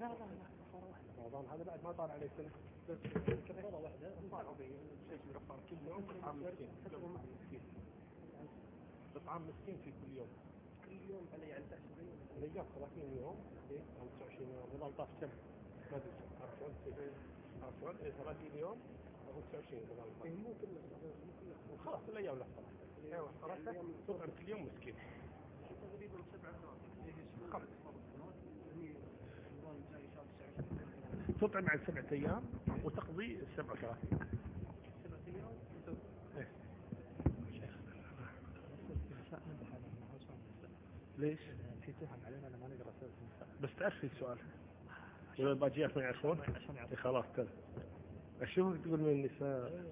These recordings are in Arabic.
رمضان هذا بعد ما طال عليه سنة، بس كفارة واحدة طالعوا بشيء من الكفارة كل يوم إطعام مسكين. إطعام مسكين في كل يوم. كل يوم عليه يعني 30 يوم، 25 يوم، إذا طاف كم؟ ما أدري. عرفت 30 يوم أو 29 إذا طاف. مو كله خلاص الأيام لا صلاة. تطعم كل يوم مسكين. تقريبا 7 تطعم عن 7 أيام وتقضي 37. 7 أيام. إيه. ليش؟ في تهم علينا لما نقرأ سورة النساء. بس تأخذ السؤال. ولا باجيات ما يعرفون؟ خلاص تل. أشوفك تقول من النساء.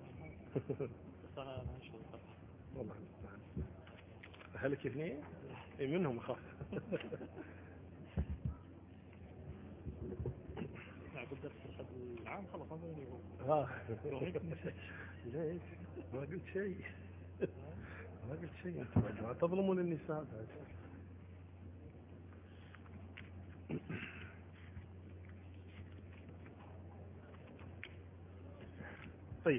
والله المستعان. أهلك اثنين؟ إيه منهم أخاف. الدرس العام خلص ما ليش ما قلت شيء انتم ما تظلمون النساء. طيب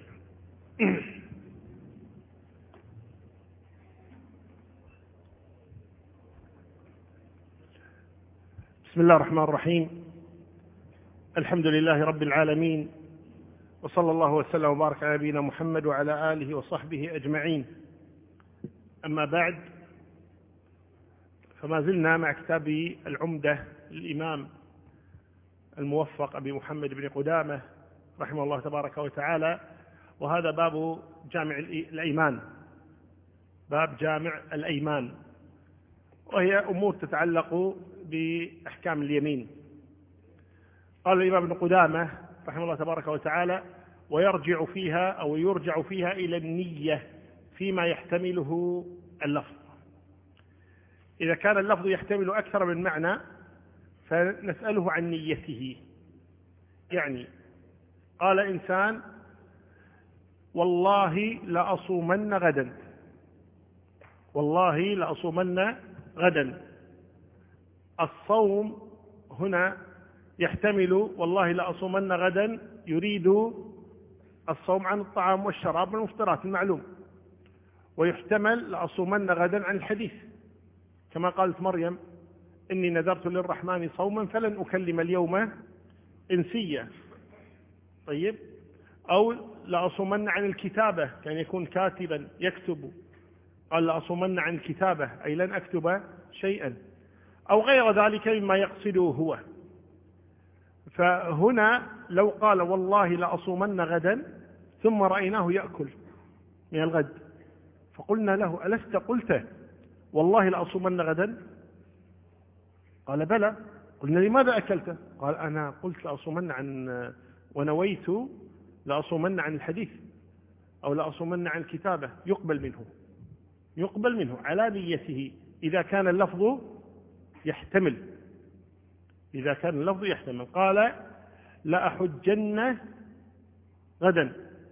بسم الله الرحمن الرحيم. الحمد لله رب العالمين، وصلى الله وسلم وبارك على نبينا محمد وعلى آله وصحبه أجمعين. أما بعد، فما زلنا مع كتاب العمدة للإمام الموفق أبي محمد بن قدامة رحمه الله تبارك وتعالى، وهذا باب جامع الأيمان، باب جامع الأيمان، وهي أمور تتعلق بأحكام اليمين. قال الإمام ابن قدامة رحمه الله تبارك وتعالى: ويرجع فيها أو يرجع فيها إلى النية فيما يحتمله اللفظ. إذا كان اللفظ يحتمل أكثر من معنى فنسأله عن نيته. يعني قال إنسان: والله لأصومن غدا، والله لأصومن غدا. الصوم هنا يحتمل والله لأصومن غدا، يريد الصوم عن الطعام والشراب من المفطرات المعلوم، ويحتمل لأصومن غدا عن الحديث، كما قالت مريم: إني نذرت للرحمن صوما فلن أكلم اليوم إنسيا. طيب، أو لأصومن عن الكتابة، كان يكون كاتبا يكتب، قال لأصومن عن الكتابة أي لن أكتب شيئا، أو غير ذلك مما يقصده هو. فهنا لو قال والله لأصومن غدا ثم رأيناه يأكل من الغد، فقلنا له: ألست قلت والله لأصومن غدا؟ قال: بلى. قلنا: لماذا أكلت؟ قال: أنا قلت لأصومن عن، ونويت لأصومن عن الحديث أو لأصومن عن الكتابة. يقبل منه على نيته إذا كان اللفظ يحتمل. قال: لأحجن غدا.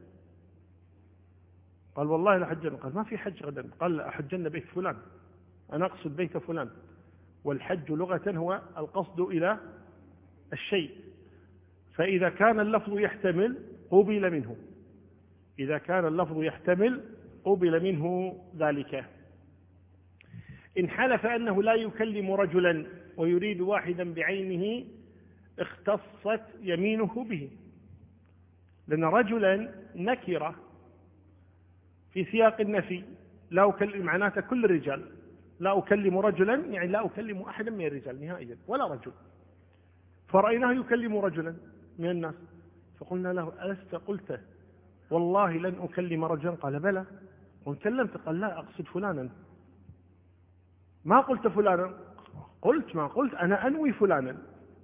قال: والله لأحجن. قال: ما في حج غدا. قال: لأحجن بيت فلان، أنا أقصد بيت فلان. والحج لغة هو القصد إلى الشيء. فإذا كان اللفظ يحتمل قبل منه ذلك. إن حلف أنه لا يكلم رجلا ويريد واحدا بعينه اختصت يمينه به، لأن رجلا نكرة في سياق النفي، لا أكلم معناته كل الرجال، لا أكلم رجلا يعني لا أكلم أحدا من الرجال نهائيا ولا رجل. فرأيناه يكلم رجلا من الناس، فقلنا له: ألست قلت والله لن أكلم رجلا؟ قال: بلى. وكلمت. قال: لا أقصد فلانا. ما قلت فلانا. ما قلت أنا أنوي فلانا.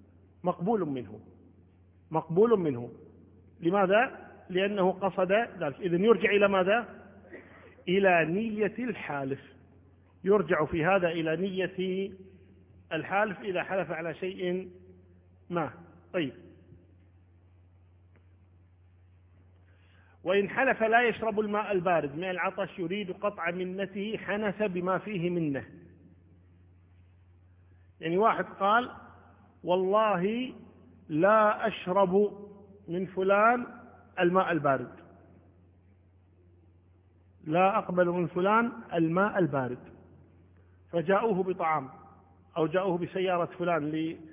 مقبول منه. لماذا؟ لأنه قصد ذلك. إذن يرجع إلى ماذا؟ إلى نية الحالف. يرجع في هذا إلى نية الحالف إذا حلف على شيء ما. طيب، وإن حلف لا يشرب الماء البارد من العطش يريد قطع منته حنث بما فيه منه. يعني واحد قال: والله لا أشرب من فلان الماء البارد، لا أقبل من فلان الماء البارد، فجاءوه بطعام أو جاءوه بسيارة فلان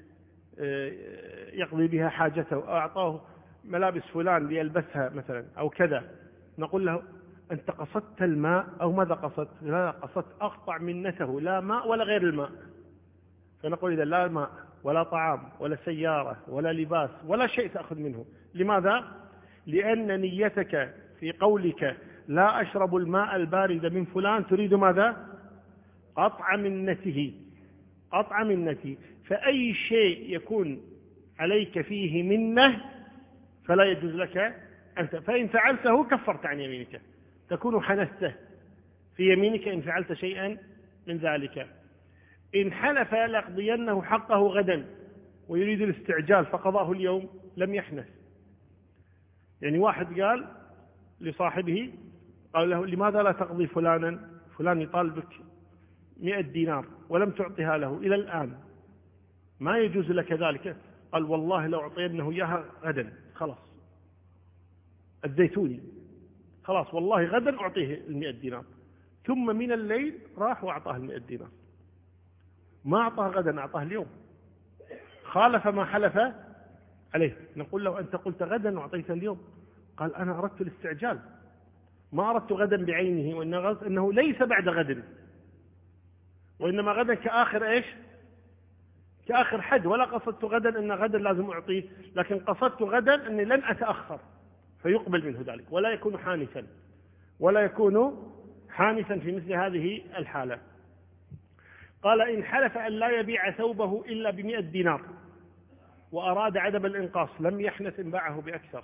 ليقضي بها حاجته، أو أعطاه ملابس فلان ليلبسها مثلا أو كذا، نقول له أنت قصدت الماء أو ماذا قصدت؟ لا، قصدت أقطع منته، لا ماء ولا غير الماء. فنقول إذا لا ماء ولا طعام ولا سيارة ولا لباس ولا شيء تأخذ منه. لماذا؟ لأن نيتك في قولك لا أشرب الماء البارد من فلان تريد ماذا؟ قطع منته، قطع منته. فأي شيء يكون عليك فيه منة فلا يجوز لك أنت، فإن فعلته كفرت عن يمينك، تكون حنثته في يمينك إن فعلت شيئا من ذلك. إن حلف ليقضينه حقه غدا ويريد الاستعجال فقضاه اليوم لم يحنث. يعني واحد قال لصاحبه، قال له لماذا لا تقضي فلانا، فلان يطالبك 100 دينار ولم تعطيها له إلى الآن، ما يجوز لك ذلك. قال والله لو أعطينه إياها غدا، خلاص الزيتوني، خلاص والله غدا أعطيه 100 دينار. ثم من الليل راح وأعطاه 100 دينار، ما أعطاه غدا، أعطاه اليوم، خالف ما حلف عليه. نقول له أنت قلت غدا وأعطيت اليوم. قال أنا أردت الاستعجال، ما أردت غدا بعينه، وإنه ليس بعد غد، وإنما غدا كآخر إيش؟ كآخر حد، ولا قصدت غدا أن غدا لازم أعطيه، لكن قصدت غدا أني لن أتأخر فيقبل منه ذلك، ولا يكون حانثا، ولا يكون حانثا في مثل هذه الحالة. قال إن حلف أن لا يبيع ثوبه إلا ب100 دينار وأراد عدم الإنقاص لم يحنث إن باعه بأكثر.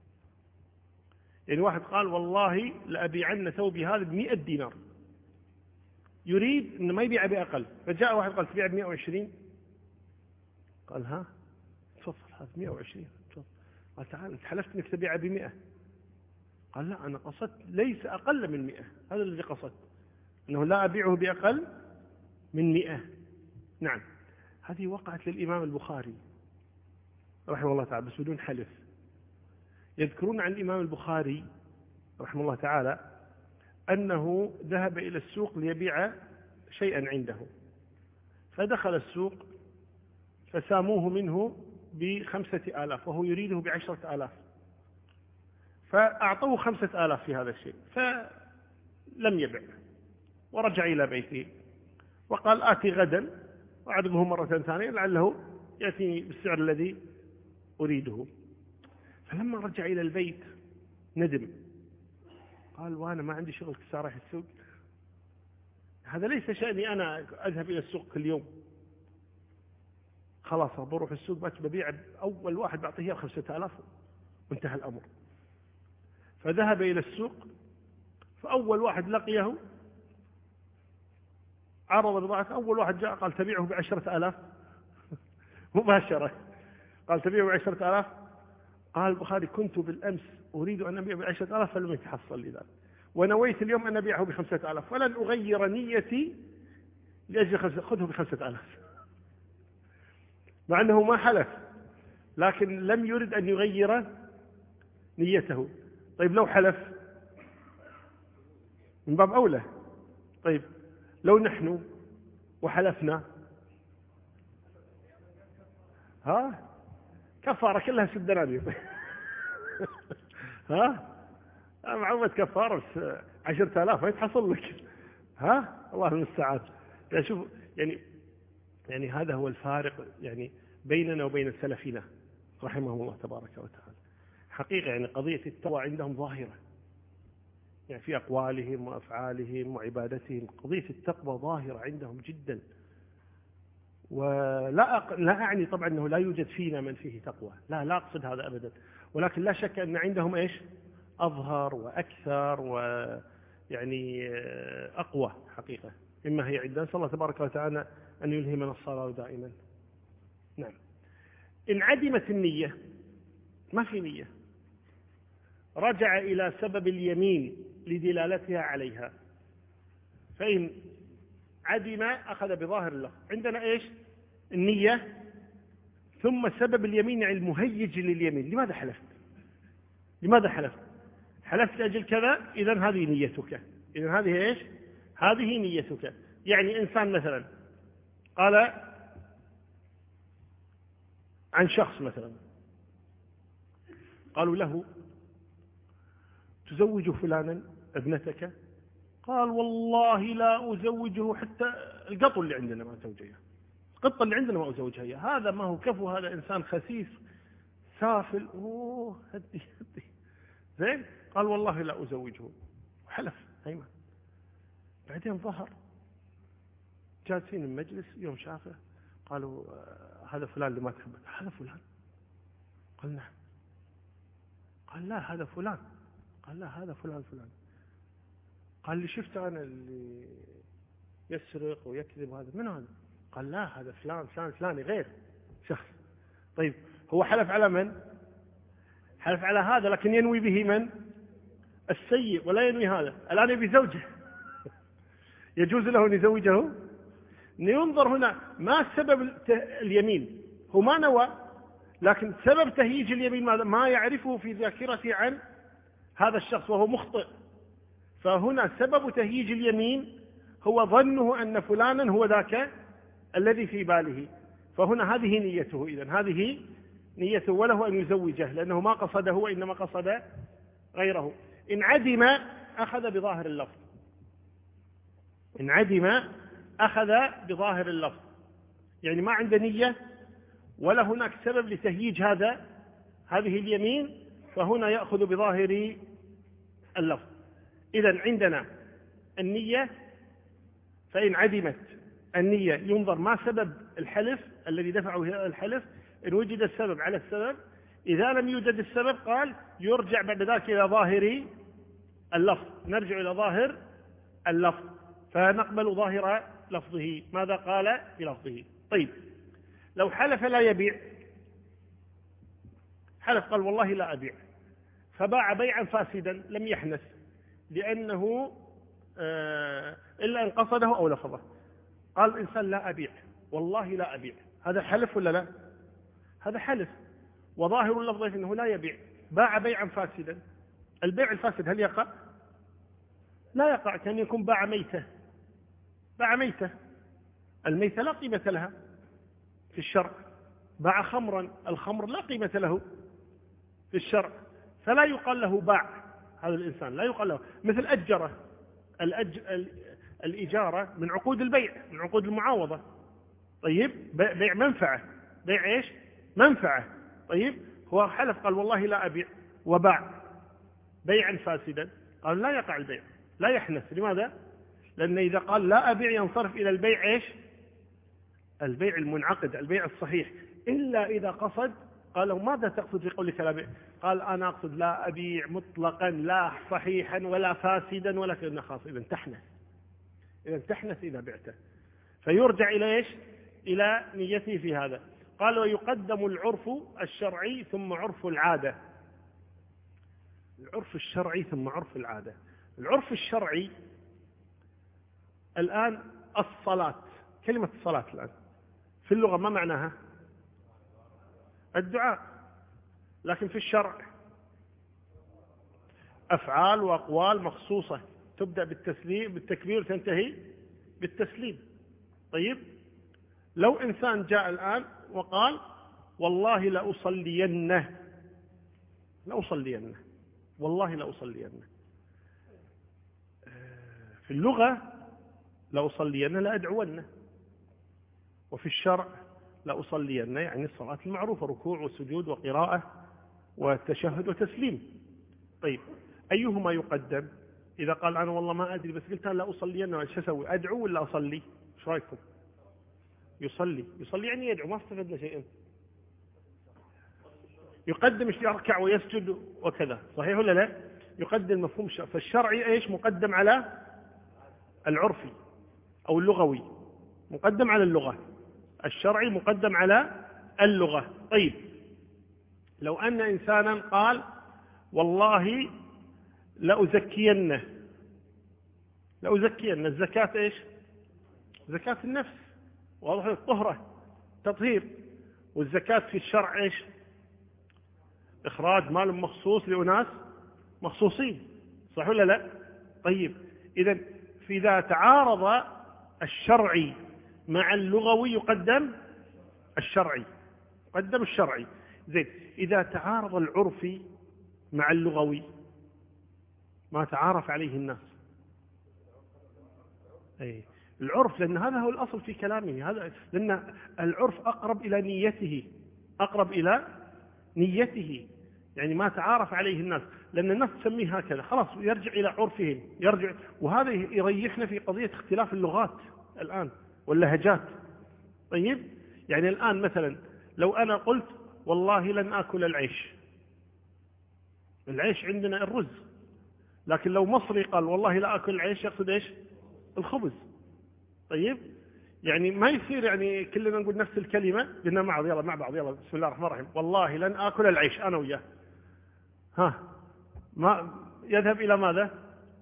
يعني واحد قال والله لأبيعن ثوبي هذا ب100 دينار، يريد أن ما يبيع بأقل، فجاء واحد قال تبيع ب120، قال ها تفضل هذا 120، قال تعال أنت حلفت أنك تبيع ب100، قال لا أنا قصدت ليس أقل من 100، هذا الذي قصدت، أنه لا أبيعه بأقل من 100. نعم، هذه وقعت للإمام البخاري رحمه الله تعالى بس بدون حلف. يذكرون عن الإمام البخاري رحمه الله تعالى أنه ذهب إلى السوق ليبيع شيئا عنده، فدخل السوق فساموه منه ب5,000 وهو يريده ب10,000، فأعطوه 5,000 في هذا الشيء، فلم يبع ورجع إلى بيته وقال آتي غدا وأعرضه مرة ثانية لعله يأتي بالسعر الذي أريده. فلما رجع إلى البيت ندم، قال وأنا ما عندي شغل كسارح السوق، هذا ليس شأني أنا أذهب إلى السوق كل يوم، خلاص بروح السوق ببيع أول واحد بعطيه 5,000 وانتهى الأمر. فذهب إلى السوق، فأول واحد لقيه عرض بضاعة، أول واحد جاء قال تبيعه ب10,000 مباشرة، قال تبيعه ب10,000. قال البخاري كنت بالأمس أريد أن أبيع ب10,000 فلم يتحصل لذلك، ونويت اليوم أن أبيعه ب5,000 ولن أغير نيتي لأجل خذه ب5,000، مع أنه ما حلف لكن لم يرد أن يغير نيته. طيب لو حلف من باب أولى. طيب لو نحن وحلفنا ها كفارة كلها 6 دنانير ها معومة كفارة 10,000 ما يتحصل لك، ها الله المستعان. يعني شوف يعني هذا هو الفارق يعني بيننا وبين سلفنا رحمهم الله تبارك وتعالى. حقيقة يعني قضية التقوى عندهم ظاهرة، يعني في أقوالهم وأفعالهم وعبادتهم قضية التقوى ظاهرة عندهم جدا. ولا أعني طبعا أنه لا يوجد فينا من فيه تقوى، لا أقصد هذا أبدا، ولكن لا شك أن عندهم إيش أظهر وأكثر ويعني أقوى حقيقة مما هي عندنا. نسأل الله تبارك وتعالى أن يلهمنا الصلاة دائما. نعم. إن عدمت النية، ما في نية، رجع إلى سبب اليمين لدلالتها عليها، فإن عدم أخذ بظاهر اللفظ. عندنا إيش النية ثم سبب اليمين يعني المهيج لليمين. لماذا حلفت؟ لماذا حلفت؟ حلفت لأجل كذا، إذن هذه نيتك. إذن هذه إيش؟ هذه نيتك. يعني إنسان مثلا قال عن شخص مثلا، قالوا له تزوج فلانا ابنتك؟ قال والله لا أزوجه، حتى القط اللي عندنا ما أزوجها، القطة اللي عندنا ما أزوجها إياه. هذا ما هو كفو، هذا إنسان خسيس سافل. أوه هدي زين. قال والله لا أزوجه، وحلف أيمن. بعدين ظهر جالسين المجلس يوم شافه، قالوا هذا فلان اللي ما تحبه. هذا فلان؟ قال نعم. قال لا هذا فلان. قال لا هذا فلان. قال اللي شفته أنا اللي يسرق ويكذب هذا، من هذا؟ قال لا هذا فلان فلاني غير شخص. طيب هو حلف على من؟ حلف على هذا، لكن ينوي به من؟ السيء، ولا ينوي هذا. الآن يبي زوجه يجوز له أن يزوجه؟ ينظر هنا ما سبب اليمين، هو ما نوى، لكن سبب تهييج اليمين ما يعرفه في ذاكرته عن هذا الشخص وهو مخطئ. فهنا سبب تهييج اليمين هو ظنه أن فلانا هو ذاك الذي في باله، فهنا هذه نيته. إذن هذه نيته، وله أن يزوجه لأنه ما قصده وإنما قصد غيره. إن عدم أخذ بظاهر اللفظ. إن عدم أخذ بظاهر اللفظ، يعني ما عنده نية ولا هناك سبب لتهييج هذه اليمين، فهنا يأخذ بظاهر اللفظ. إذن عندنا النية، فإن عدمت النية ينظر ما سبب الحلف الذي دفعه إلى الحلف. إن وجد السبب على السبب، إذا لم يوجد السبب قال يرجع بعد ذلك إلى ظاهر اللفظ، نرجع إلى ظاهر اللفظ فنقبل ظاهر لفظه. ماذا قال بلفظه؟ طيب لو حلف لا يبيع، حلف قال والله لا أبيع، فباع بيعا فاسدا لم يحنث لأنه إلا إن قصده أو لفظه. قال الإنسان لا أبيع، والله لا أبيع، هذا حلف ولا لا؟ هذا حلف، وظاهر اللفظ أنه لا يبيع، باع بيعا فاسدا. البيع الفاسد هل يقع؟ لا يقع. كان يكون باع ميتة. باع ميتة، الميتة لا قيمة لها في الشرع. باع خمرا، الخمر لا قيمة له في الشرع، فلا يقال له باع. هذا الإنسان لا يقال له. مثل أجره، الإجارة من عقود البيع، من عقود المعاوضة. طيب بيع منفعة، بيع إيش؟ منفعة. طيب هو حلف قال والله لا أبيع وباع بيعا فاسدا، قال لا يقع البيع، لا يحنث. لماذا؟ لأن إذا قال لا أبيع ينصرف إلى البيع إيش؟ البيع المنعقد، البيع الصحيح، إلا إذا قصد. قالوا ماذا تقصد في قولك لا بيع؟ قال أنا أقصد لا أبيع مطلقا، لا صحيحا ولا فاسدا ولا كذا. خاص إذا تحنث، إذا تحنث إذا بعته، فيرجع إلى إيش؟ إلى نيته في هذا. قال ويقدم العرف الشرعي ثم عرف العادة. العرف الشرعي ثم عرف العادة. العرف الشرعي الآن الصلاة، كلمة الصلاة الآن في اللغة ما معناها؟ الدعاء، لكن في الشرع أفعال وأقوال مخصوصة تبدأ بالتكبير وتنتهي بالتسليم. طيب لو إنسان جاء الآن وقال والله لأصلينه، والله لأصلينه، في اللغة لأصلينه لأدعونه، وفي الشرع لأصلينه يعني الصلاة المعروفة، ركوع وسجود وقراءة وتشهد وتسليم. طيب أيهما يقدم؟ إذا قال أنا والله ما أدري بس قلت لا أصلينه، شو أسوي؟ أدعو ولا أصلي؟ إيش رأيكم؟ يصلي يعني يدعو، ما استفدنا شيئا. يقدم يركع ويسجد وكذا، صحيح ولا لا؟ يقدم مفهوم فالشرعي ايش؟ مقدم على العرفي او اللغوي، مقدم على اللغة. الشرعي مقدم على اللغة. طيب لو أن إنسانا قال والله لأزكين، الزكاة ايش؟ زكاة النفس، واضح، الطهرة، تطهير. والزكاة في الشرع إيش؟ إخراج مال مخصوص لأناس مخصوصين، صح ولا لا؟ طيب، إذا إذا تعارض الشرعي مع اللغوي يقدم الشرعي، قدم الشرعي. زين، إذا تعارض العرفي مع اللغوي ما تعارف عليه الناس. أي العرف، لأن هذا هو الأصل في كلامه، هذا لأن العرف أقرب إلى نيته، أقرب إلى نيته، يعني ما تعارف عليه الناس، لأن الناس تسميه هكذا خلاص يرجع إلى عرفهم، يرجع. وهذا يريحنا في قضية اختلاف اللغات الآن واللهجات. طيب، يعني الآن مثلا لو أنا قلت والله لن آكل العيش، العيش عندنا الرز، لكن لو مصري قال والله لا آكل العيش يقصد إيش؟ الخبز. طيب، يعني ما يصير يعني كلنا نقول نفس الكلمة قلنا مع بعض، يلا مع بعض، يلا بسم الله الرحمن الرحيم، والله لن آكل العيش أنا وياه، ما يذهب إلى ماذا؟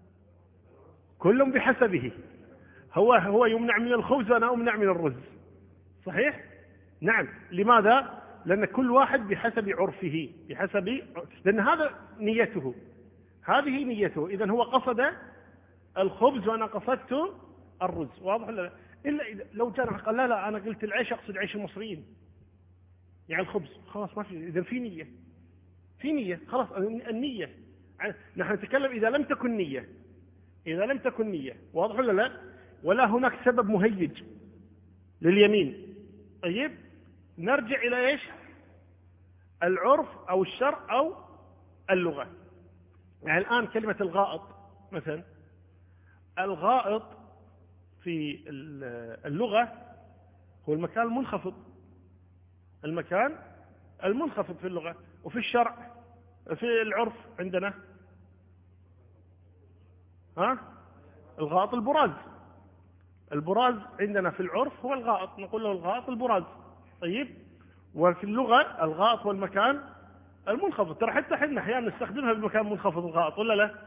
كل بحسبه، هو يمنع من الخبز وأنا أمنع من الرز، صحيح؟ نعم. لماذا؟ لأن كل واحد بحسب عرفه، لأن هذا نيته، هذه نيته. إذن هو قصد الخبز وأنا قصدت الرز، واضح ولا لا؟ إلا لو جاء قال لا أنا قلت العيش أقصد عيش المصريين، يعني الخبز، خلاص ما في، إذن في نية خلاص. النية نحن نتكلم إذا لم تكن نية، واضح ولا لا؟ ولا هناك سبب مهيج لليمين. طيب، نرجع إلى إيش؟ العرف أو الشرع أو اللغة. يعني الآن كلمة الغائط مثلا، الغائط في اللغة هو المكان المنخفض في اللغة، وفي الشرع في العرف عندنا الغائط البراز عندنا في العرف هو الغائط، نقول له الغائط البراز. طيب، وفي اللغة الغائط هو المكان المنخفض. ترى حتى احنا احيانا نستخدمها بالمكان المنخفض الغائط، ولا لا؟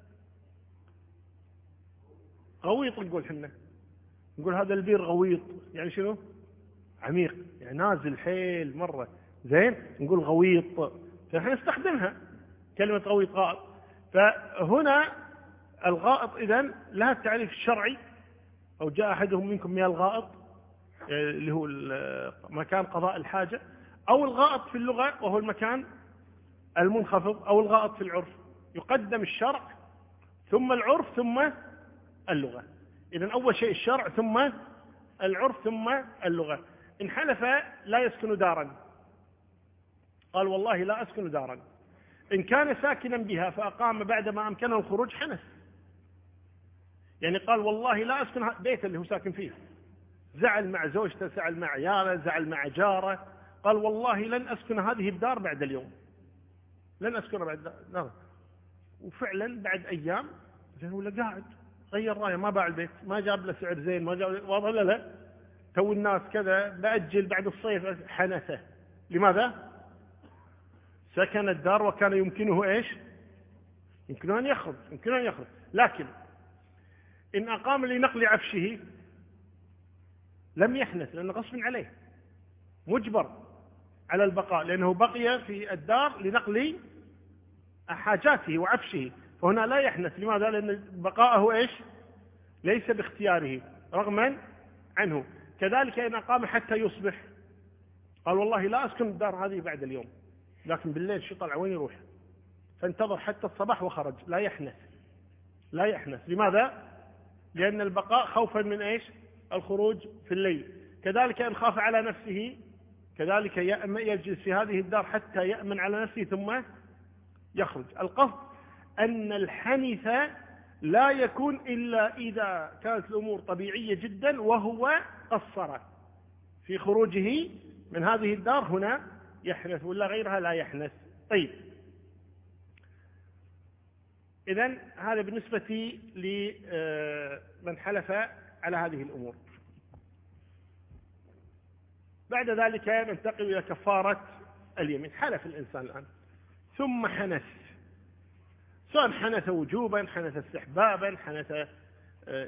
غويط نقول حنا، نقول هذا البير غويط، يعني شنو؟ عميق، يعني نازل حيل مرة، زين، نقول غويط، فنحن نستخدمها كلمة غويط، غائط. فهنا الغائط إذن لها التعريف الشرعي، أو جاء أحدهم منكم من الغائط اللي هو مكان قضاء الحاجة، أو الغائط في اللغة وهو المكان المنخفض، أو الغائط في العرف. يقدم الشرع ثم العرف ثم اللغة. إذن أول شيء الشرع ثم العرف ثم اللغة. إن حلف لا يسكن دارا، قال والله لا أسكن دارا، إن كان ساكنا بها فأقام بعدما أمكنه الخروج حنث، يعني قال والله لا أسكن بيت اللي هو ساكن فيه، زعل مع زوجته، زعل مع عياله، زعل مع جاره، قال والله لن أسكن هذه الدار بعد اليوم، لن أسكن بعد الدار. وفعلا بعد أيام ولا قاعد غير رأيه، ما باع البيت، ما جاب له سعر زين، ما جاب، واضح ولا لا؟ تو الناس كذا، بأجل بعد الصيف، حنثه. لماذا؟ سكن الدار وكان يمكنه إيش؟ يمكنه أن يخرج، لكن إن أقام لنقل عفشه لم يحنث، لأنه غصب عليه، مجبر على البقاء، لأنه بقي في الدار لنقل حاجاته وعفشه، فهنا لا يحنث. لماذا؟ لأن بقاءه إيش؟ ليس باختياره، رغما عنه. كذلك إن أقام حتى يصبح، قال والله لا أسكن الدار هذه بعد اليوم، لكن بالليل شو طلع وين يروح؟ فانتظر حتى الصباح وخرج، لا يحنث. لماذا؟ لأن البقاء خوفا من إيش؟ الخروج في الليل. كذلك إن خاف على نفسه، كذلك يجلس في هذه الدار حتى يأمن على نفسه ثم يخرج. القصد أن الحنث لا يكون إلا إذا كانت الأمور طبيعية جدا وهو قصر في خروجه من هذه الدار، هنا يحنث، ولا غيرها لا يحنث. طيب، إذن هذا بالنسبة لمن حلف على هذه الأمور. بعد ذلك ننتقل إلى كفارة اليمين. حلف الإنسان الآن ثم حنث، سواء حنث وجوبا، حنث استحبابا، حنث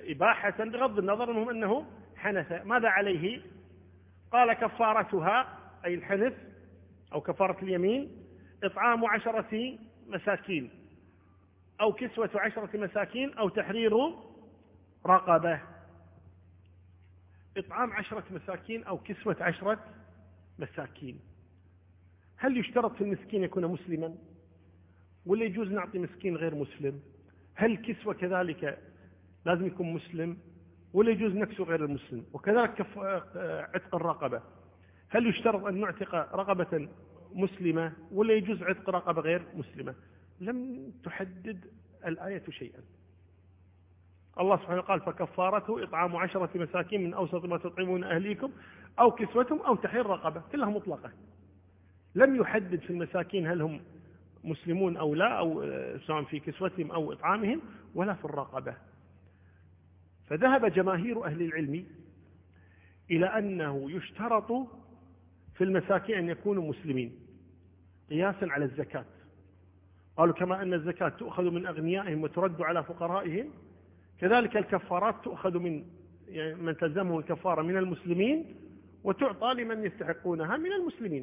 إباحة، بغض النظر، المهم أنه حنث. ماذا عليه؟ قال كفارتها أي الحنث أو كفارة اليمين إطعام 10 مساكين أو كسوة 10 مساكين أو تحرير رقبة. إطعام 10 مساكين أو كسوة 10 مساكين. هل يشترط في المسكين يكون مسلما ولا يجوز نعطي مسكين غير مسلم؟ هل الكسوة كذلك لازم يكون مسلم ولا يجوز نكسو غير المسلم؟ وكذلك عتق الرقبة، هل يشترط أن نعتق رقبة مسلمة ولا يجوز عتق رقبة غير مسلمة؟ لم تحدد الآية شيئا. الله سبحانه قال فكفارته إطعام 10 مساكين من أوسط ما تطعمون أهليكم أو كسوتهم أو تحرير رقبة، كلها مطلقة. لم يحدد في المساكين هل هم مسلمون أو لا، أو سواء في كسوتهم أو إطعامهم ولا في الرقبة. فذهب جماهير أهل العلم إلى أنه يشترط في المساكين أن يكونوا مسلمين قياسا على الزكاة. قالوا كما أن الزكاة تؤخذ من أغنيائهم وترد على فقرائهم، كذلك الكفارات تؤخذ من من تلزمه الكفارة من المسلمين وتعطى لمن يستحقونها من المسلمين.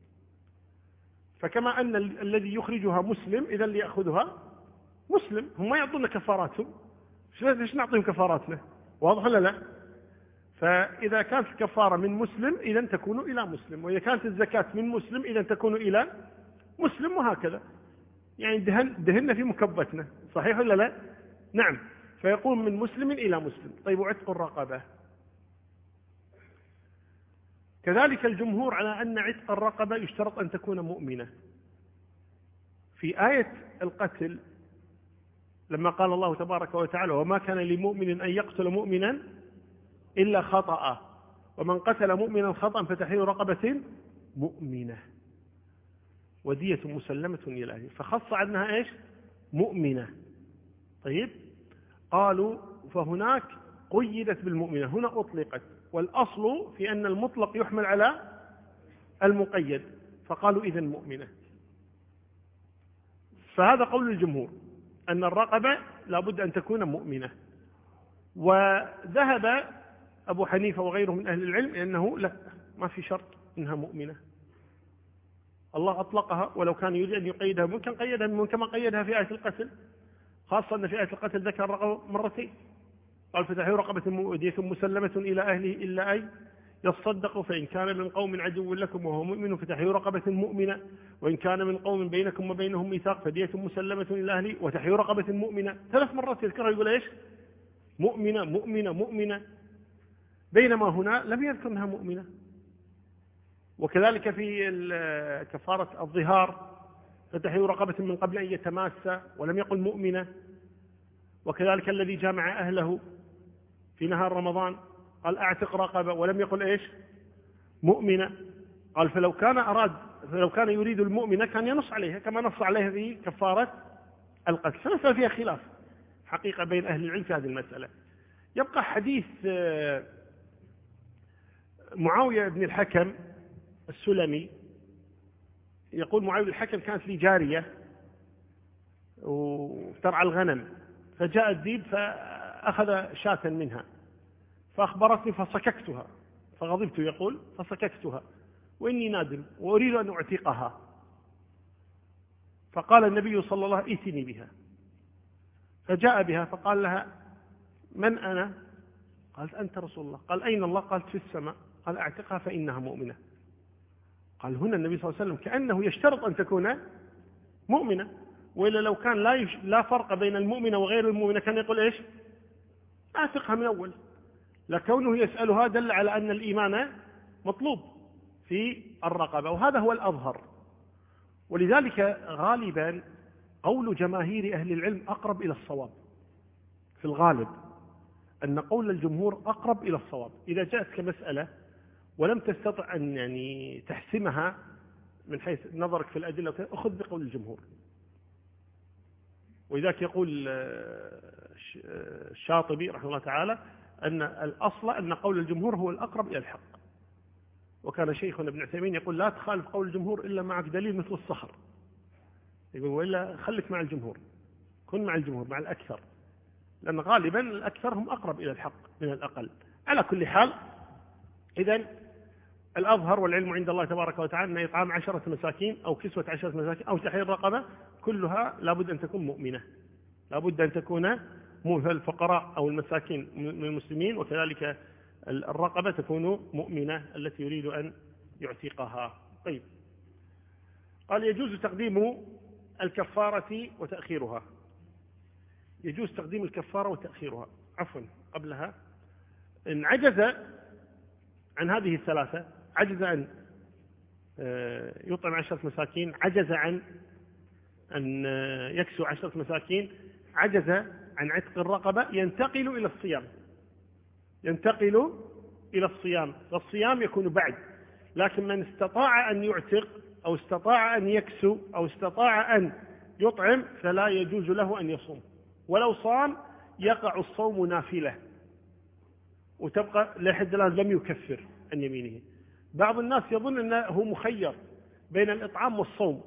فكما أن الذي يخرجها مسلم إذا اللي يأخذها مسلم، هم ما يعطون كفاراتهم، ليش نعطيهم كفاراتنا؟ واضح ولا لا؟ فإذا كانت الكفارة من مسلم إذا تكون إلى مسلم، وإذا كانت الزكاة من مسلم إذا تكون إلى مسلم، وهكذا. يعني دهنا في مكبتنا، صحيح ولا لا؟ نعم. فيقول من مسلم إلى مسلم. طيب وعتق الرقبة كذلك الجمهور على أن عتق الرقبة يشترط أن تكون مؤمنة. في آية القتل لما قال الله تبارك وتعالى وما كان لمؤمن أن يقتل مؤمنا إلا خطأ ومن قتل مؤمنا خطأ فتحرير رقبة مؤمنة ودية مسلمة إلى أهله، فخص عنها إيش؟ مؤمنة. طيب قالوا فهناك قيدت بالمؤمنة، هنا أطلقت، والأصل في أن المطلق يحمل على المقيد، فقالوا إذن مؤمنة. فهذا قول الجمهور أن الرقبة لابد أن تكون مؤمنة. وذهب أبو حنيفة وغيره من أهل العلم أنه لا، ما في شرط إنها مؤمنة، الله أطلقها، ولو كان يريد أن يقيدها ممكن قيدها من كما قيدها في آية القتل، خاصة أن في آية القتل ذكر الرقبة مرتين، قال فتحرير رقبة ودية مسلمة إلى أهله إلا أن يصدقوا فإن كان من قوم عدو لكم وهو مؤمن فتحرير رقبة مؤمنة وإن كان من قوم بينكم وبينهم ميثاق فدية مسلمة إلى أهله وتحرير رقبة مؤمنة. 3 مرات يذكرها يقول إيش؟ مؤمنة مؤمنة مؤمنة، بينما هنا لم يذكر أنها مؤمنة. وكذلك في كفارة الظهار فتحرير رقبة من قبل أن يتماسى ولم يقل مؤمنة. وكذلك الذي جامع أهله في نهار رمضان قال أعتق رقبة ولم يقل إيش؟ مؤمنة. قال فلو كان يريد المؤمنة كان ينص عليها كما نص عليها في كفارة القتل. فمسألة فيها خلاف حقيقة بين أهل العلم في هذه المسألة. يبقى حديث معاوية بن الحكم السلمي، يقول معاوية بن الحكم كانت لي جارية وترعى الغنم، فجاء الذئب فأخذ شاة منها فأخبرتني فصككتها، فغضبت يقول فصككتها وإني نادم وأريد أن أعتقها. فقال النبي صلى الله عليه وسلم ائتني بها، فجاء بها فقال لها من أنا؟ قالت أنت رسول الله. قال أين الله؟ قالت في السماء. قال أعتقها فإنها مؤمنة. قال هنا النبي صلى الله عليه وسلم كأنه يشترط أن تكون مؤمنة، وإلا لو كان لا فرق بين المؤمنة وغير المؤمنة كان يقول إيش؟ أعتقها من أول. لكونه يسألها دل على أن الإيمان مطلوب في الرقبة، وهذا هو الأظهر. ولذلك غالبا قول جماهير أهل العلم أقرب إلى الصواب، في الغالب أن قول الجمهور أقرب إلى الصواب. إذا جاءتك مسألة ولم تستطع أن يعني تحسمها من حيث نظرك في الأدلة أخذ بقول الجمهور. ولذلك يقول الشاطبي رحمه الله تعالى أن الأصل أن قول الجمهور هو الأقرب إلى الحق. وكان شيخنا ابن عثيمين يقول لا تخالف قول الجمهور إلا معك دليل مثل الصخر، يقول وإلا خلك مع الجمهور، كن مع الجمهور مع الأكثر، لأن غالبا الأكثر هم أقرب إلى الحق من الأقل. على كل حال إذن الأظهر والعلم عند الله تبارك وتعالى أن إطعام 10 مساكين أو كسوة 10 مساكين أو تحرير رقبة كلها لابد أن تكون مؤمنة، لابد أن تكون الفقراء أو المساكين من المسلمين، وكذلك الرقبة تكون مؤمنة التي يريد أن يعتقها. طيب، قال يجوز تقديم الكفارة وتأخيرها. يجوز تقديم الكفارة وتأخيرها. عفوا، قبلها إن عجز عن هذه الثلاثة، عجز أن يطعم 10 مساكين، عجز عن أن يكسو 10 مساكين، عجز عن عتق الرقبة، ينتقل إلى الصيام. ينتقل إلى الصيام، والصيام يكون بعد. لكن من استطاع أن يعتق أو استطاع أن يكسو أو استطاع أن يطعم فلا يجوز له أن يصوم، ولو صام يقع الصوم نافلة وتبقى لحد الآن لم يكفر عن يمينه. بعض الناس يظن أنه مخير بين الإطعام والصوم،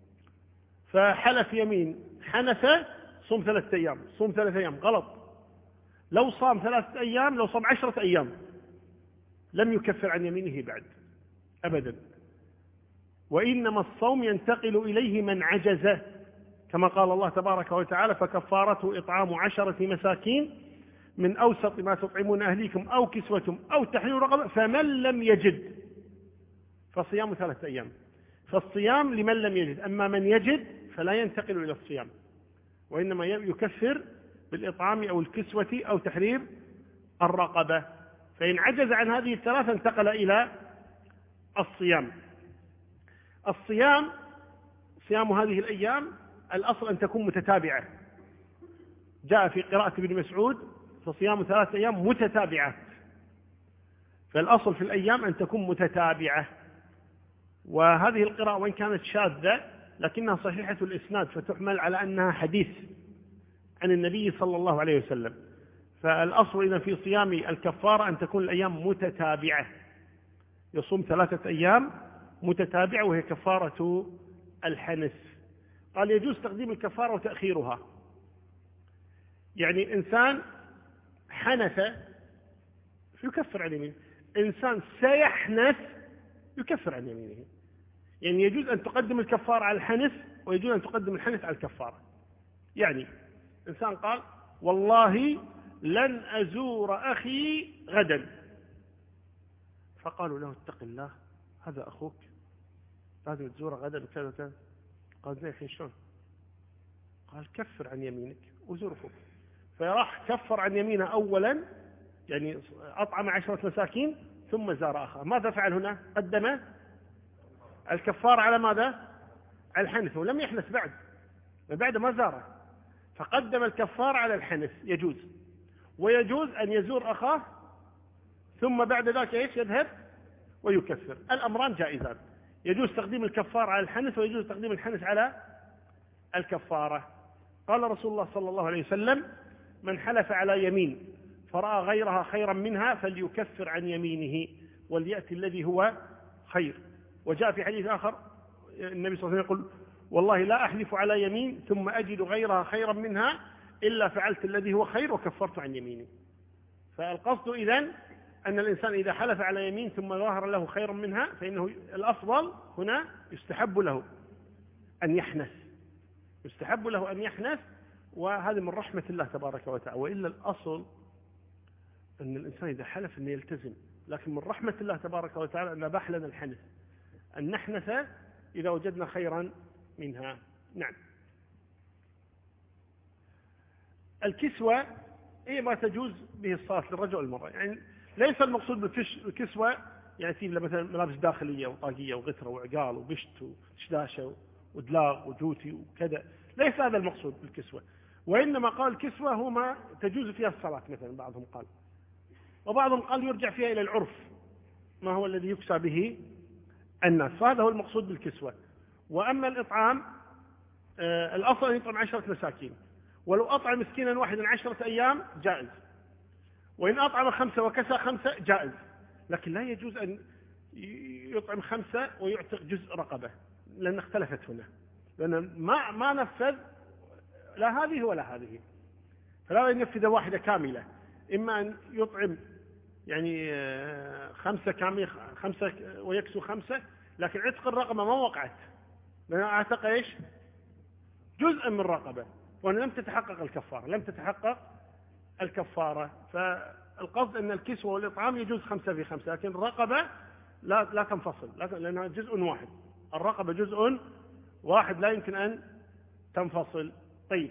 فحلف يمين، حنث صوم 3 أيام، صوم 3 أيام، غلط. لو صام 3 أيام، لو صام 10 أيام لم يكفر عن يمينه بعد أبدا. وإنما الصوم ينتقل إليه من عجز، كما قال الله تبارك وتعالى: فكفارته إطعام 10 مساكين من أوسط ما تطعمون أهليكم أو كسوتهم أو تحرير رقبة فمن لم يجد فصيام 3 أيام. فالصيام لمن لم يجد، أما من يجد فلا ينتقل إلى الصيام، وإنما يكفر بالإطعام أو الكسوة أو تحرير الرقبة. فإن عجز عن هذه الثلاثة انتقل إلى الصيام. الصيام، صيام هذه الأيام الأصل أن تكون متتابعة. جاء في قراءة ابن مسعود: فصيام 3 أيام متتابعات. فالأصل في الأيام أن تكون متتابعة. وهذه القراءة وإن كانت شاذة لكنها صحيحة الإسناد، فتحمل على أنها حديث عن النبي صلى الله عليه وسلم. فالأصل إذا في صيام الكفارة أن تكون الأيام متتابعة، يصوم 3 أيام متتابعة وهي كفارة الحنث. قال يجوز تقديم الكفارة وتأخيرها. يعني إنسان حنث يكفر عن يمينه، إنسان سيحنث يكفر عن يمينه. يعني يجوز أن تقدم الكفارة على الحنث ويجوز أن تقدم الحنث على الكفارة. يعني إنسان قال: والله لن أزور أخي غدا، فقالوا له: اتق الله، هذا أخوك لازم تزوره غدا وكذا وكذا. قال: زي الحين شلون؟ قال: كفر عن يمينك وزور أخوك. فراح كفر عن يمينه أولا، يعني أطعم 10 مساكين ثم زار أخاه. ماذا فعل هنا؟ قدم الكفار على ماذا؟ على الحنث، ولم يحنث بعد ما زاره، فقدم الكفار على الحنث. يجوز. ويجوز أن يزور أخاه ثم بعد ذلك يذهب ويكفر. الأمران جائزان، يجوز تقديم الكفار على الحنث ويجوز تقديم الحنث على الكفارة. قال رسول الله صلى الله عليه وسلم: من حلف على يمين فرأى غيرها خيرا منها فليكفر عن يمينه وليأتي الذي هو خير. وجاء في حديث آخر النبي صلى الله عليه وسلم يقول: والله لا أحلف على يمين ثم أجد غيرها خيرا منها إلا فعلت الذي هو خير وكفرت عن يميني. فالقصد إذن أن الإنسان إذا حلف على يمين ثم ظهر له خيرا منها فإنه الأفضل هنا يستحب له أن يحنث، يستحب له أن يحنث. وهذا من رحمة الله تبارك وتعالى. وإلا الأصل أن الإنسان إذا حلف أن يلتزم، لكن من رحمة الله تبارك وتعالى أن أباح لنا الحنث، أن نحنث إذا وجدنا خيرا منها. نعم. الكسوة هي ما تجوز به الصلاة للرجل والمرأة. يعني ليس المقصود بالكسوة يعني تجيب مثلا ملابس داخلية وطاقية وغترة وعقال وبشت وشداشة ودلاغ وجوتي وكذا، ليس هذا المقصود بالكسوة. وإنما قال الكسوة هو ما تجوز فيها الصلاة مثلا، بعضهم قال، وبعضهم قال يرجع فيها إلى العرف، ما هو الذي يكسى به الناس، فهذا هو المقصود بالكسوة. وأما الإطعام، الأصل أن يطعم 10 مساكين، ولو أطعم مسكينا واحدا 10 أيام جائز، وإن أطعم 5 وكسى 5 جائز. لكن لا يجوز أن يطعم 5 ويعتق جزء رقبة، لأن اختلفت هنا، لأن ما نفذ لا هذه ولا هذه، فلا ينفذ واحدة كاملة. إما أن يطعم يعني 5 كامل 5 ويكسو 5، لكن عتق الرقبة ما وقعت، لأن اعتق ايش؟ جزءا من رقبة، وأن لم تتحقق الكفارة، لم تتحقق الكفارة. فالقصد أن الكسوة والإطعام يجوز 5 في 5، لكن الرقبة لا تنفصل، لأنها جزء واحد، الرقبة جزء واحد لا يمكن أن تنفصل. طيب،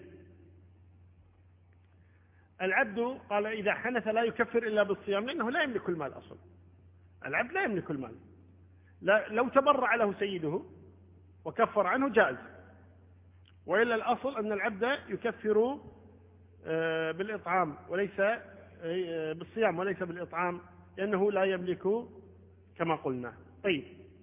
العبد قال إذا حنث لا يكفر إلا بالصيام، لأنه لا يملك المال أصلا، العبد لا يملك المال، لو تبرع له سيده وكفر عنه جائز، وإلا الأصل أن العبد يكفر بالإطعام وليس بالصيام وليس بالإطعام، لأنه لا يملك كما قلنا. طيب،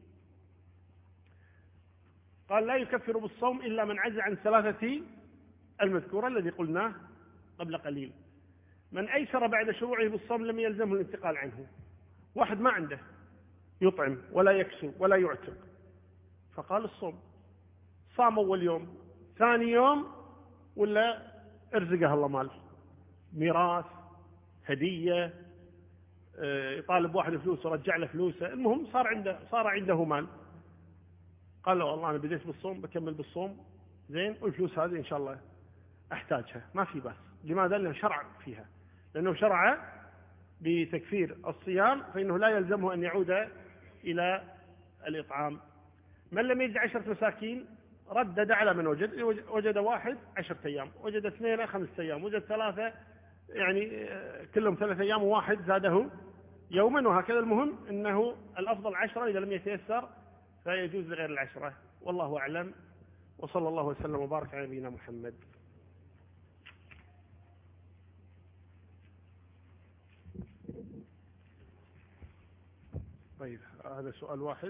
قال لا يكفر بالصوم إلا من عجز عن 3 المذكورة الذي قلناه قبل قليل. من أيسر بعد شروعه بالصوم لم يلزمه الانتقال عنه. واحد ما عنده يطعم ولا يكسو ولا يعتق، فقال الصوم، صام أول يوم، ثاني يوم ولا ارزقه الله مال، ميراث، هدية، يطالب واحد فلوسه رجع له فلوسه، المهم صار عنده مال، قال له والله أنا بديت بالصوم بكمل بالصوم زين، والفلوس هذه إن شاء الله أحتاجها، ما في بأس. لماذا؟ لأنه شرع فيها، لأنه شرع بتكفير الصيام، فإنه لا يلزمه أن يعود إلى الإطعام. من لم يجد 10 مساكين ردد على من وجد 1 10 أيام، وجد 2 5 أيام، وجد 3 يعني كلهم 3 أيام، وواحد زاده يوما، وهكذا. المهم أنه الأفضل 10، إذا لم يتيسر فيجوز لغير 10. والله أعلم، وصلى الله وسلم وبارك على نبينا محمد. طيب، هذا سؤال واحد.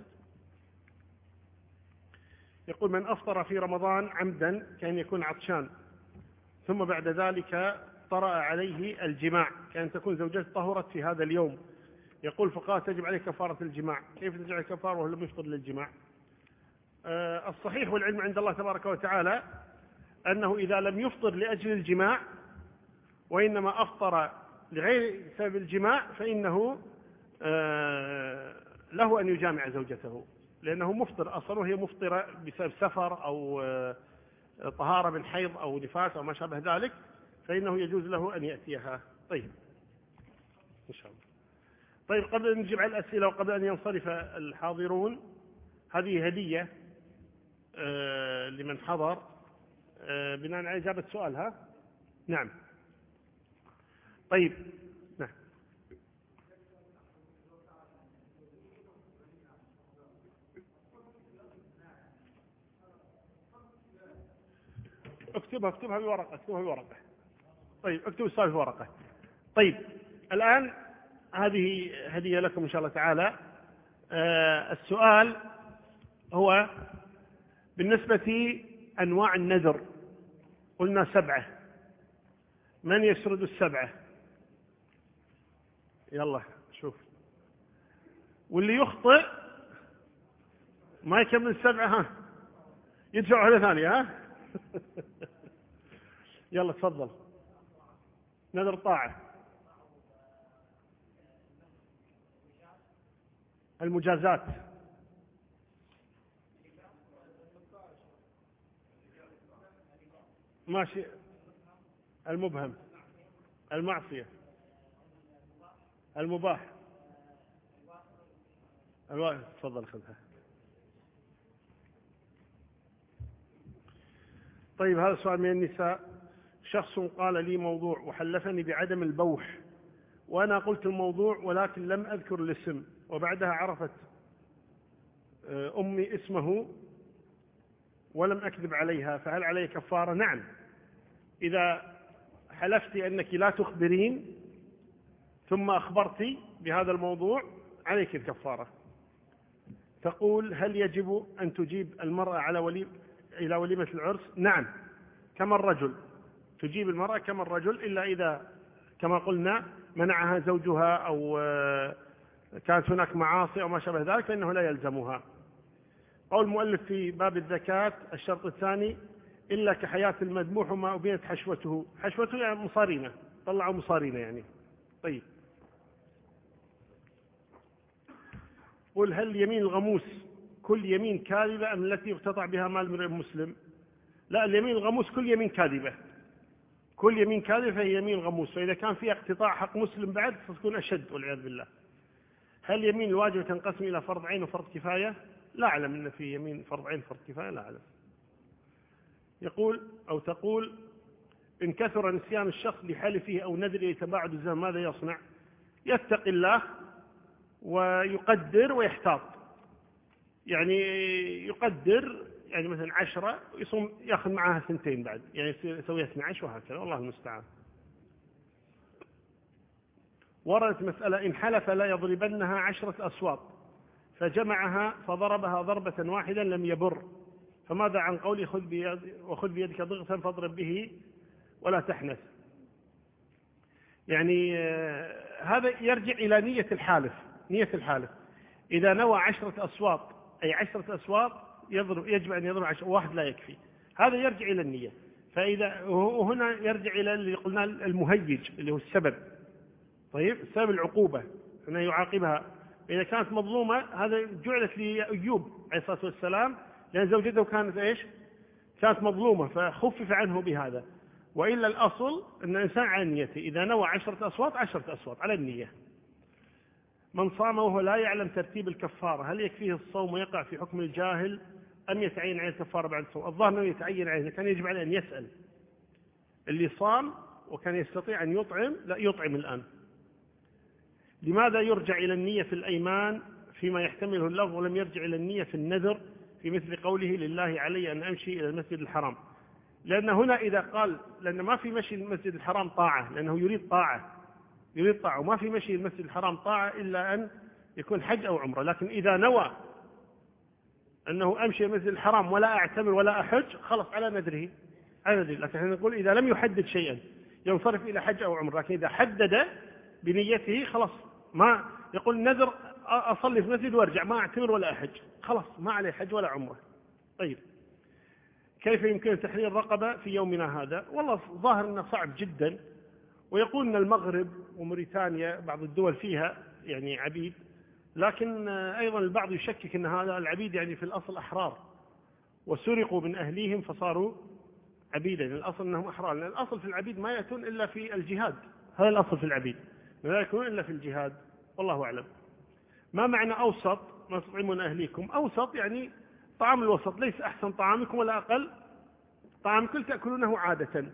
يقول: من أفطر في رمضان عمدا كأن يكون عطشان، ثم بعد ذلك طرأ عليه الجماع، كأن تكون زوجته طهرت في هذا اليوم، يقول فقال تجب عليه كفارة الجماع، كيف تجب عليه كفارة وهو لم يفطر للجماع؟ الصحيح والعلم عند الله تبارك وتعالى أنه إذا لم يفطر لأجل الجماع وإنما أفطر لغير سبب الجماع، فإنه له أن يجامع زوجته، لأنه مفطر أصلا، وهي مفطرة بسبب سفر أو طهارة من حيض أو نفاس أو ما شابه ذلك، فإنه يجوز له أن يأتيها. طيب، إن شاء الله. طيب، قبل أن نجيب على الأسئلة وقبل أن ينصرف الحاضرون، هذه هدية لمن حضر بناء على إجابة سؤالها. نعم. طيب، نعم. اكتبها بورقة. طيب، اكتب السؤال في ورقة. طيب، الآن هذه هدية لكم إن شاء الله تعالى. السؤال هو بالنسبة أنواع النذر، قلنا 7، من يسرد 7؟ يلا شوف، واللي يخطئ ما يكمل 7 يدفع واحدة ثانية. يلا تفضل. نذر طاعة، المجازات، ماشي، المبهم، المعصية، المباح، تفضل خذها. طيب، هذا سؤال من النساء. شخص قال لي موضوع وحلفني بعدم البوح، وأنا قلت الموضوع ولكن لم أذكر الاسم، وبعدها عرفت أمي اسمه ولم أكذب عليها، فهل علي كفارة؟ نعم، إذا حلفت أنك لا تخبرين ثم أخبرت بهذا الموضوع عليك الكفارة. تقول: هل يجب أن تجيب المرأة إلى وليمة العرس؟ نعم، كما الرجل، تجيب المرأة كما الرجل، إلا إذا كما قلنا منعها زوجها أو كانت هناك معاصي أو ما شابه ذلك، فإنه لا يلزمها. قول المؤلف في باب الزكاة الشرط الثاني: إلا كحياة المذبوح وما أبينت حشوته. حشوته يعني مصارينة، طلعوا مصارينة يعني. طيب، قل هل اليمين الغموس كل يمين كاذبة أم التي يقتطع بها مال امرئ مسلم؟ لا، اليمين الغموس كل يمين كاذبة، كل يمين كاذبة فهي يمين غموس، فإذا كان فيها اقتطاع حق مسلم بعد فتكون أشد والعياذ بالله. هل يمين الواجب تنقسم إلى فرض عين وفرض كفاية؟ لا أعلم أن في يمين فرض عين فرض كفاية، لا أعلم. يقول أو تقول إن كثر نسيان الشخص لحلفه أو نذره يتباعد الزمن ماذا يصنع؟ يتقي الله ويقدر ويحتاط، يعني يقدر يعني مثلا 10 يصوم يأخذ معها 2 بعد، يعني يسوي 12 وهكذا، والله المستعان. وردت مسألة إن حلف لا يضربنها 10 أصوات فجمعها فضربها ضربة واحدة لم يبر، فماذا عن قولي وخذ بيدك ضغطا فاضرب به ولا تحنث؟ يعني هذا يرجع إلى نية الحالف. نية الحالف إذا نوى 10 أصوات أي 10 أصوات يجب أن يضرب 10، واحد لا يكفي، هذا يرجع إلى النية. فإذا هنا يرجع إلى اللي قلنا المهيج اللي هو السبب. طيب السبب العقوبة أنه يعاقبها، إذا كانت مظلومة هذا جعلت لأيوب عليه الصلاة والسلام لأن زوجته كانت إيش؟ كانت مظلومة فخفف عنه بهذا. وإلا الأصل أن الإنسان على نيته، إذا نوى 10 أصوات 10 أصوات على النية. من صام وهو لا يعلم ترتيب الكفارة هل يكفيه الصوم ويقع في حكم الجاهل أم يتعين عليه الكفارة بعد الصوم؟ الظاهر أنه يتعين عليه، كان يجب عليه أن يسأل. اللي صام وكان يستطيع أن يطعم لا يطعم الآن. لماذا يرجع إلى النية في الأيمان فيما يحتمله اللفظ ولم يرجع إلى النية في النذر في مثل قوله لله علي أن أمشي إلى المسجد الحرام؟ لأن هنا إذا قال، لأن ما في مشي المسجد الحرام طاعة، لأنه يريد طاعة وما في مشي المسجد الحرام طاعة إلا أن يكون حج أو عمرة. لكن إذا نوى أنه أمشي المسجد الحرام ولا أعتمر ولا أحج خلص على نذره، لكن احنا نقول إذا لم يحدد شيئا ينصرف إلى حج أو عمرة، لكن إذا حدد بنيته خلاص، ما يقول نذر أصلي في المسجد وارجع ما أعتمر ولا أحج، خلاص ما عليه حج ولا عمرة. طيب كيف يمكن تحرير الرقبة في يومنا هذا؟ والله ظاهر أنه صعب جدا، ويقول أن المغرب وموريتانيا بعض الدول فيها يعني عبيد، لكن أيضا البعض يشكك أن هذا العبيد يعني في الأصل أحرار وسرقوا من أهليهم فصاروا عبيدا، الأصل أنهم أحرار، لأن الأصل في العبيد ما يأتون إلا في الجهاد، هذا الأصل في العبيد لا يكون إلا في الجهاد، والله أعلم. ما معنى أوسط ما تطعمون أهليكم؟ أوسط يعني طعام الوسط، ليس أحسن طعامكم ولا أقل طعامكم تأكلونه عادة.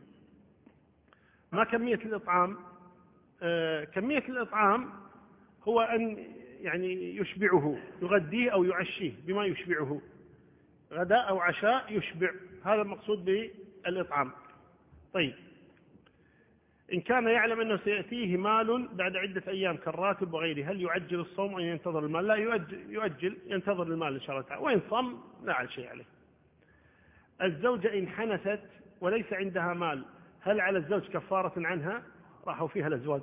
ما كمية الإطعام؟ كمية الإطعام هو أن يعني يشبعه، يغديه أو يعشيه بما يشبعه، غداء أو عشاء يشبع، هذا المقصود بالإطعام. طيب إن كان يعلم أنه سيأتيه مال بعد عدة أيام كالراتب وغيره هل يعجل الصوم أو ينتظر المال؟ لا يؤجل، ينتظر المال إن شاء الله تعالى، وإن صام لا على شيء عليه. الزوجة إن حنثت وليس عندها مال هل على الزوج كفارة عنها؟ راحوا فيها الأزواج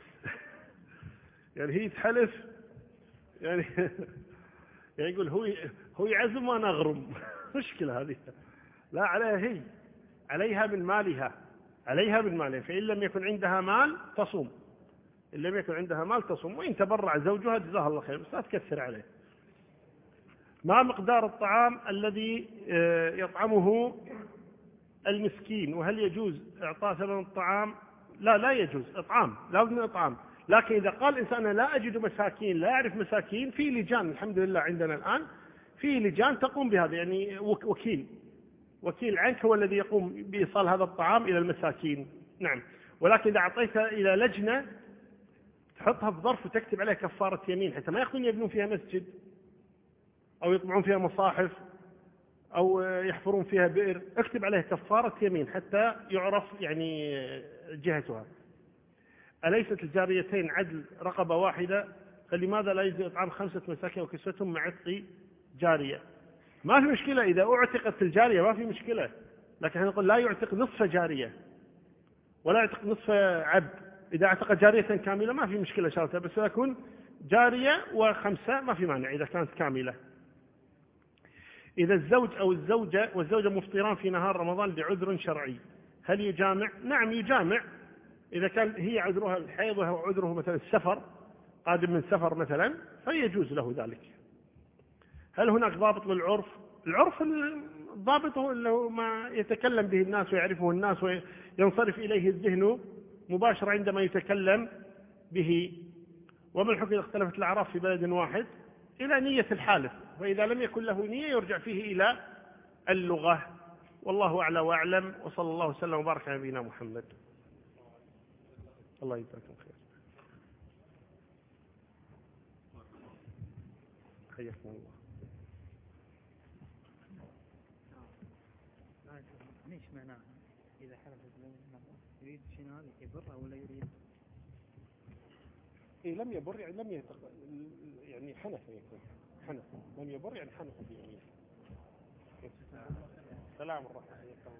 يعني هي تحلف يعني يقول هو يعزم وأنا أغرم مشكلة هذه. لا عليها، هي عليها من مالها، فإن لم يكن عندها مال تصوم، إن لم يكن عندها مال تصوم، وإن تبرع زوجها جزاها الله خير بس لا تكثر عليه. ما مقدار الطعام الذي يطعمه المسكين وهل يجوز إعطاء ثمن الطعام؟ لا يجوز إطعام، لا بد من إطعام. لكن إذا قال إنسان لا أجد مساكين، لا أعرف مساكين، في لجان الحمد لله عندنا الآن في لجان تقوم بهذا، يعني وكيل عنك هو الذي يقوم بإيصال هذا الطعام إلى المساكين. نعم، ولكن إذا أعطيتها إلى لجنة تحطها في ظرف وتكتب عليها كفارة يمين حتى ما يأخذون يبنون فيها مسجد أو يطبعون فيها مصاحف أو يحفرون فيها بئر، اكتب عليها كفارة يمين حتى يعرف يعني جهتها. أليست الجاريتين عدل رقبة واحدة؟ فلماذا لا يجوز إطعام 5 مساكين وكسوتهم مع عتق جارية؟ ما في مشكلة إذا أعتقت الجارية، ما في مشكلة، لكن نقول لا يعتق نصف جارية ولا يعتق نصف عبد. إذا اعتق جارية كاملة ما في مشكلة شرطها، بس يكون جارية و5 ما في مانع إذا كانت كاملة. إذا الزوج أو الزوجة والزوجة مفطران في نهار رمضان لعذر شرعي هل يجامع؟ نعم يجامع، إذا كان هي عذرها الحيض وهو عذره مثلا السفر، قادم من سفر مثلا، فيجوز له ذلك. هل هناك ضابط للعرف؟ العرف الضابط هو اللي هو ما يتكلم به الناس ويعرفه الناس وينصرف إليه الذهن مباشرة عندما يتكلم به. ومن الحكم إذا اختلفت الأعراف في بلد واحد إلى نية الحالف، وإذا لم يكن له نية يرجع فيه إلى اللغة. والله أعلى وأعلم، وصلى الله وسلم وبارك على نبينا محمد. الله يجزاكم خير. حياكم الله. ليش معناه إذا حلف يريد شنو يبر ولا يريد؟ إيه لم يبر يعني يعني حنف يكون حنف. لم يبر يعني حنف بيمينه. سلام الرحمة.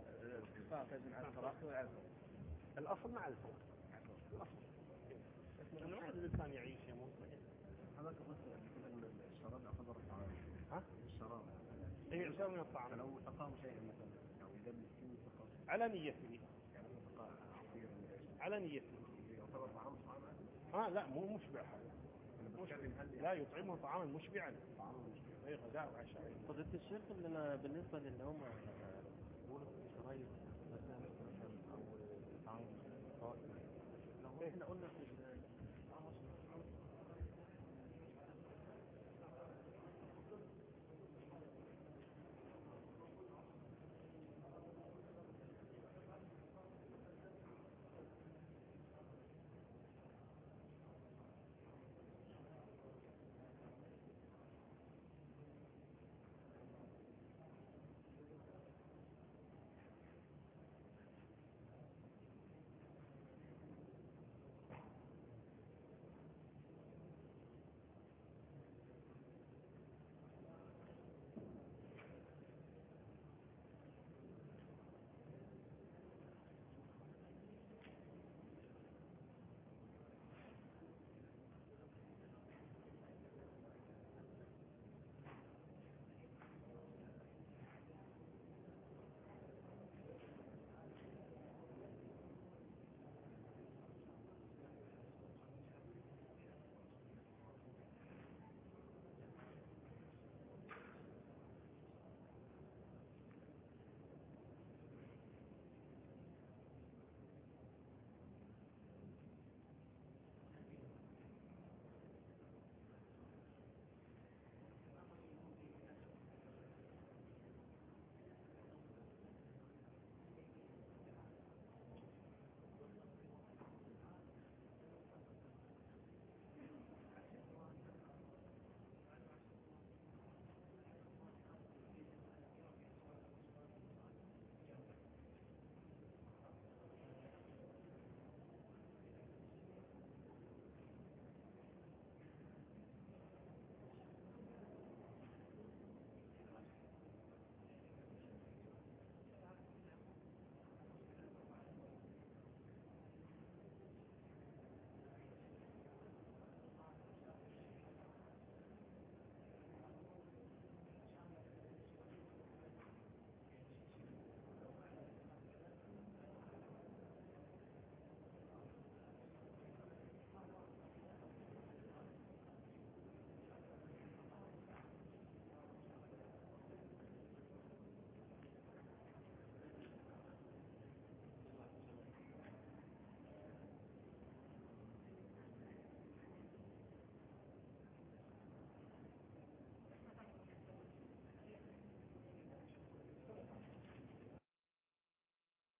الأصل مع الفرق. الأصل أنه ما عاد الإنسان يعيش يموت. هذاك الشراب يعتبر طعام. ها؟ الشراب. إيه يعتبر من الطعام. لو تقام شيء مثلا أو يدب فيه تقام. على نيته. يعني تقام كثير من الأشياء. على نيته. يعتبر طعام. لا مو مشبع. لا يطعمه طعاما مشبعا. أي غداء وعشاء. فضيلة الشيخ لنا بالنسبة للي هم يقولوا شرايط مثلا أو طعام لو احنا قلنا في